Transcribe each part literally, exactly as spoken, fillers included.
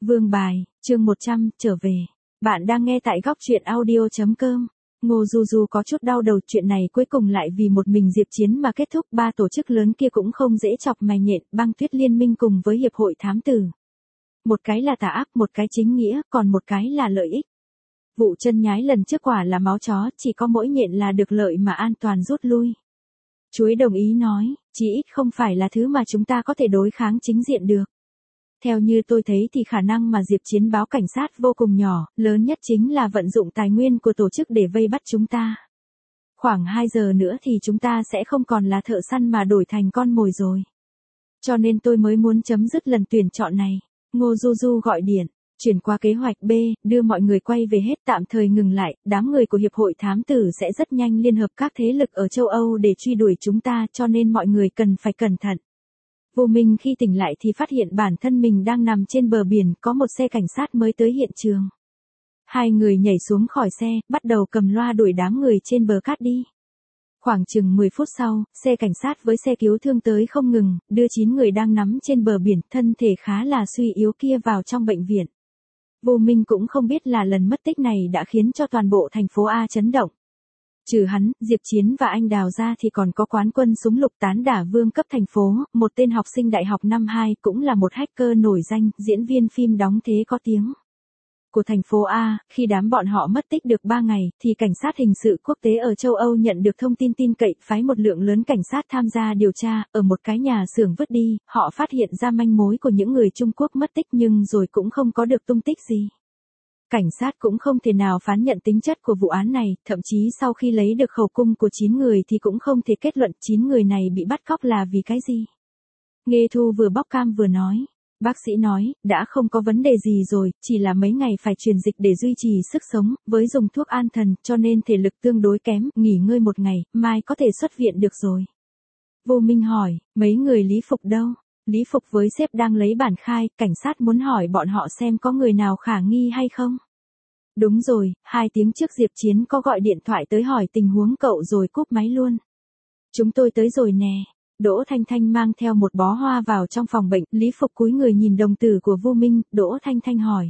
Vương bài, chương một trăm, trở về. Bạn đang nghe tại góc truyện audio chấm com. Ngô Du Du có chút đau đầu, chuyện này cuối cùng lại vì một mình Diệp Chiến mà kết thúc. Ba tổ chức lớn kia cũng không dễ chọc mày nhện, Băng Tuyết Liên minh cùng với Hiệp hội Thám Tử. Một cái là tà ác, một cái chính nghĩa, còn một cái là lợi ích. Vụ chân nhái lần trước quả là máu chó, chỉ có mỗi nhện là được lợi mà an toàn rút lui. Chuối đồng ý nói, chỉ ít không phải là thứ mà chúng ta có thể đối kháng chính diện được. Theo như tôi thấy thì khả năng mà Diệp Chiến báo cảnh sát vô cùng nhỏ, lớn nhất chính là vận dụng tài nguyên của tổ chức để vây bắt chúng ta. Khoảng hai giờ nữa thì chúng ta sẽ không còn là thợ săn mà đổi thành con mồi rồi. Cho nên tôi mới muốn chấm dứt lần tuyển chọn này. Ngô Du Du gọi điện, chuyển qua kế hoạch B, đưa mọi người quay về hết, tạm thời ngừng lại. Đám người của Hiệp hội Thám Tử sẽ rất nhanh liên hợp các thế lực ở châu Âu để truy đuổi chúng ta, cho nên mọi người cần phải cẩn thận. Vô Minh khi tỉnh lại thì phát hiện bản thân mình đang nằm trên bờ biển, có một xe cảnh sát mới tới hiện trường. Hai người nhảy xuống khỏi xe, bắt đầu cầm loa đuổi đám người trên bờ cát đi. Khoảng chừng mười phút sau, xe cảnh sát với xe cứu thương tới không ngừng, đưa chín người đang nắm trên bờ biển, thân thể khá là suy yếu kia vào trong bệnh viện. Vô Minh cũng không biết là lần mất tích này đã khiến cho toàn bộ thành phố A chấn động. Trừ hắn, Diệp Chiến và anh Đào ra thì còn có quán quân súng lục tán đả vương cấp thành phố, một tên học sinh đại học năm hai, cũng là một hacker nổi danh, diễn viên phim đóng thế có tiếng của thành phố A. Khi đám bọn họ mất tích được ba ngày, thì cảnh sát hình sự quốc tế ở châu Âu nhận được thông tin tin cậy, phái một lượng lớn cảnh sát tham gia điều tra. Ở một cái nhà xưởng vứt đi, họ phát hiện ra manh mối của những người Trung Quốc mất tích nhưng rồi cũng không có được tung tích gì. Cảnh sát cũng không thể nào phán nhận tính chất của vụ án này, thậm chí sau khi lấy được khẩu cung của chín người thì cũng không thể kết luận chín người này bị bắt cóc là vì cái gì. Nghê Thu vừa bóc cam vừa nói. Bác sĩ nói, đã không có vấn đề gì rồi, chỉ là mấy ngày phải truyền dịch để duy trì sức sống, với dùng thuốc an thần, cho nên thể lực tương đối kém, nghỉ ngơi một ngày, mai có thể xuất viện được rồi. Vô Minh hỏi, mấy người Lý Phục đâu? Lý Phục với sếp đang lấy bản khai, cảnh sát muốn hỏi bọn họ xem có người nào khả nghi hay không. Đúng rồi, hai tiếng trước Diệp Chiến có gọi điện thoại tới hỏi tình huống cậu rồi cúp máy luôn. Chúng tôi tới rồi nè. Đỗ Thanh Thanh mang theo một bó hoa vào trong phòng bệnh, Lý Phục cúi người nhìn đồng tử của Vô Minh, Đỗ Thanh Thanh hỏi.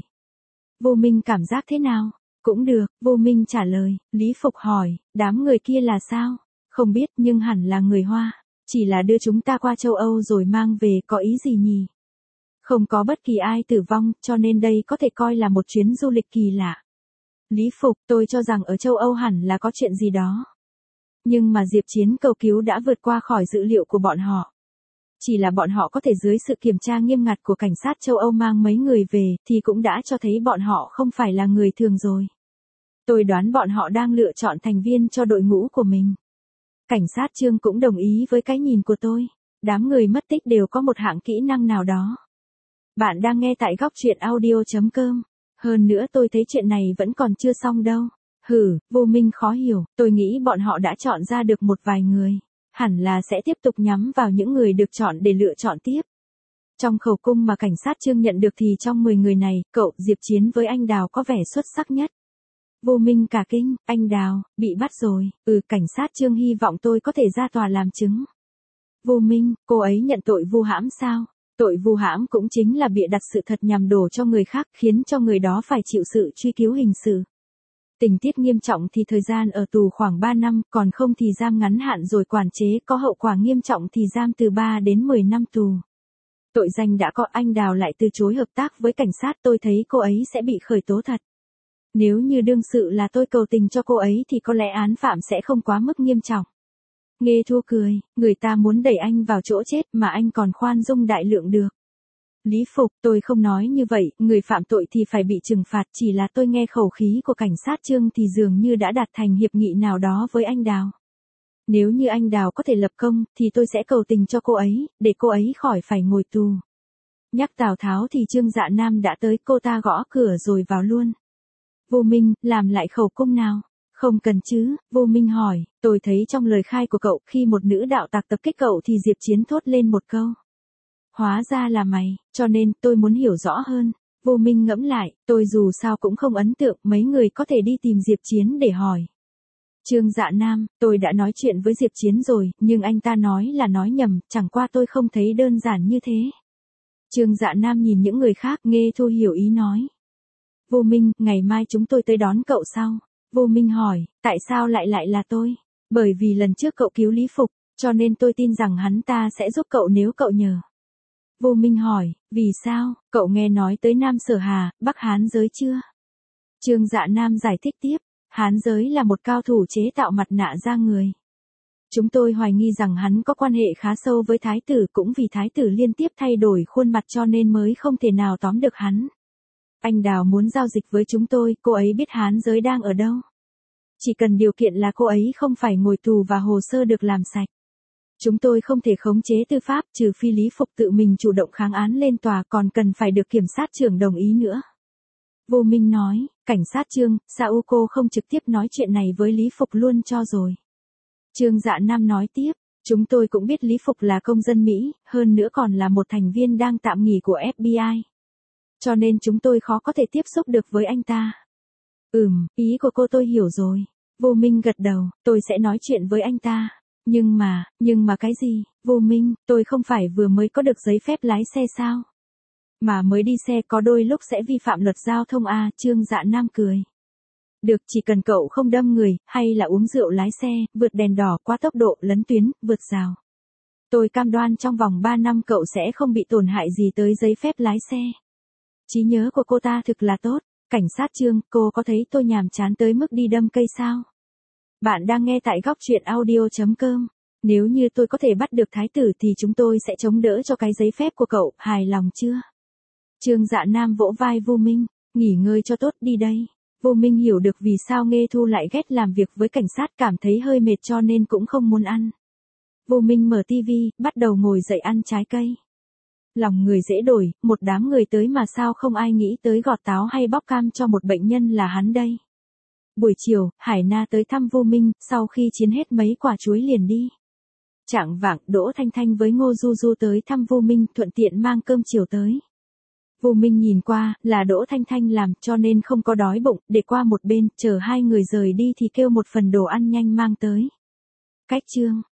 Vô Minh cảm giác thế nào? Cũng được, Vô Minh trả lời, Lý Phục hỏi, đám người kia là sao? Không biết nhưng hẳn là người Hoa, chỉ là đưa chúng ta qua châu Âu rồi mang về, có ý gì nhỉ? Không có bất kỳ ai tử vong, cho nên đây có thể coi là một chuyến du lịch kỳ lạ. Lý Phục, tôi cho rằng ở châu Âu hẳn là có chuyện gì đó. Nhưng mà Diệp Chiến cầu cứu đã vượt qua khỏi dự liệu của bọn họ. Chỉ là bọn họ có thể dưới sự kiểm tra nghiêm ngặt của cảnh sát châu Âu mang mấy người về, thì cũng đã cho thấy bọn họ không phải là người thường rồi. Tôi đoán bọn họ đang lựa chọn thành viên cho đội ngũ của mình. Cảnh sát Trương cũng đồng ý với cái nhìn của tôi. Đám người mất tích đều có một hạng kỹ năng nào đó. Bạn đang nghe tại góc truyện audio chấm com. Hơn nữa tôi thấy chuyện này vẫn còn chưa xong đâu. Hử, Vô Minh khó hiểu, tôi nghĩ bọn họ đã chọn ra được một vài người. Hẳn là sẽ tiếp tục nhắm vào những người được chọn để lựa chọn tiếp. Trong khẩu cung mà cảnh sát Trương nhận được thì trong mười người này, cậu Diệp Chiến với anh Đào có vẻ xuất sắc nhất. Vô Minh cả kinh, anh Đào, bị bắt rồi, ừ cảnh sát Trương hy vọng tôi có thể ra tòa làm chứng. Vô Minh, cô ấy nhận tội vu hãm sao? Tội vu hãm cũng chính là bịa đặt sự thật nhằm đổ cho người khác, khiến cho người đó phải chịu sự truy cứu hình sự. Tình tiết nghiêm trọng thì thời gian ở tù khoảng ba năm, còn không thì giam ngắn hạn rồi quản chế, có hậu quả nghiêm trọng thì giam từ ba đến mười năm tù. Tội danh đã có, anh Đào lại từ chối hợp tác với cảnh sát, tôi thấy cô ấy sẽ bị khởi tố thật. Nếu như đương sự là tôi cầu tình cho cô ấy thì có lẽ án phạm sẽ không quá mức nghiêm trọng. Nghê Thu cười, người ta muốn đẩy anh vào chỗ chết mà anh còn khoan dung đại lượng được. Lý Phục, tôi không nói như vậy, người phạm tội thì phải bị trừng phạt, chỉ là tôi nghe khẩu khí của cảnh sát Trương thì dường như đã đạt thành hiệp nghị nào đó với anh Đào. Nếu như anh Đào có thể lập công, thì tôi sẽ cầu tình cho cô ấy, để cô ấy khỏi phải ngồi tù. Nhắc Tào Tháo thì Trương Dạ Nam đã tới, cô ta gõ cửa rồi vào luôn. Vô Minh, làm lại khẩu cung nào? Không cần chứ, Vô Minh hỏi, tôi thấy trong lời khai của cậu, khi một nữ đạo tặc tập kích cậu thì Diệp Chiến thốt lên một câu. Hóa ra là mày, cho nên tôi muốn hiểu rõ hơn. Vô Minh ngẫm lại, tôi dù sao cũng không ấn tượng, mấy người có thể đi tìm Diệp Chiến để hỏi. Trương Dạ Nam, tôi đã nói chuyện với Diệp Chiến rồi, nhưng anh ta nói là nói nhầm, chẳng qua tôi không thấy đơn giản như thế. Trương Dạ Nam nhìn những người khác, Nghê Thu hiểu ý nói. Vô Minh, ngày mai chúng tôi tới đón cậu sau. Vô Minh hỏi, tại sao lại lại là tôi? Bởi vì lần trước cậu cứu Lý Phục, cho nên tôi tin rằng hắn ta sẽ giúp cậu nếu cậu nhờ. Vô Minh hỏi, vì sao, cậu nghe nói tới Nam Sở Hà, Bắc Hán giới chưa? Trương Dạ Nam giải thích tiếp, Hán giới là một cao thủ chế tạo mặt nạ da người. Chúng tôi hoài nghi rằng hắn có quan hệ khá sâu với thái tử, cũng vì thái tử liên tiếp thay đổi khuôn mặt cho nên mới không thể nào tóm được hắn. Anh Đào muốn giao dịch với chúng tôi, cô ấy biết Hán giới đang ở đâu. Chỉ cần điều kiện là cô ấy không phải ngồi tù và hồ sơ được làm sạch. Chúng tôi không thể khống chế tư pháp trừ phi Lý Phục tự mình chủ động kháng án lên tòa, còn cần phải được kiểm sát trưởng đồng ý nữa. Vô Minh nói, cảnh sát Trương, sao cô không trực tiếp nói chuyện này với Lý Phục luôn cho rồi. Trương Dạ Nam nói tiếp, chúng tôi cũng biết Lý Phục là công dân Mỹ, hơn nữa còn là một thành viên đang tạm nghỉ của ép bê i. Cho nên chúng tôi khó có thể tiếp xúc được với anh ta. Ừm, ý của cô tôi hiểu rồi. Vô Minh gật đầu, tôi sẽ nói chuyện với anh ta. Nhưng mà, nhưng mà cái gì, Vô Minh, tôi không phải vừa mới có được giấy phép lái xe sao? Mà mới đi xe có đôi lúc sẽ vi phạm luật giao thông à, Trương Dạ Nam cười. Được, chỉ cần cậu không đâm người, hay là uống rượu lái xe, vượt đèn đỏ, quá tốc độ, lấn tuyến, vượt rào. Tôi cam đoan trong vòng ba năm cậu sẽ không bị tổn hại gì tới giấy phép lái xe. Trí nhớ của cô ta thực là tốt. Cảnh sát Trương, cô có thấy tôi nhàm chán tới mức đi đâm cây sao? Bạn đang nghe tại góc truyện audio chấm com. Nếu như tôi có thể bắt được thái tử thì chúng tôi sẽ chống đỡ cho cái giấy phép của cậu, hài lòng chưa? Trương Dạ Nam vỗ vai Vô Minh, nghỉ ngơi cho tốt đi đây. Vô Minh hiểu được vì sao Nghê Thu lại ghét làm việc với cảnh sát, cảm thấy hơi mệt cho nên cũng không muốn ăn. Vô Minh mở tivi, bắt đầu ngồi dậy ăn trái cây. Lòng người dễ đổi, một đám người tới mà sao không ai nghĩ tới gọt táo hay bóc cam cho một bệnh nhân là hắn đây. Buổi chiều, Hải Na tới thăm Vô Minh, sau khi chiến hết mấy quả chuối liền đi. Chạng vạng, Đỗ Thanh Thanh với Ngô Du Du tới thăm Vô Minh, thuận tiện mang cơm chiều tới. Vô Minh nhìn qua, là Đỗ Thanh Thanh làm, cho nên không có đói bụng, để qua một bên, chờ hai người rời đi thì kêu một phần đồ ăn nhanh mang tới. Cách chương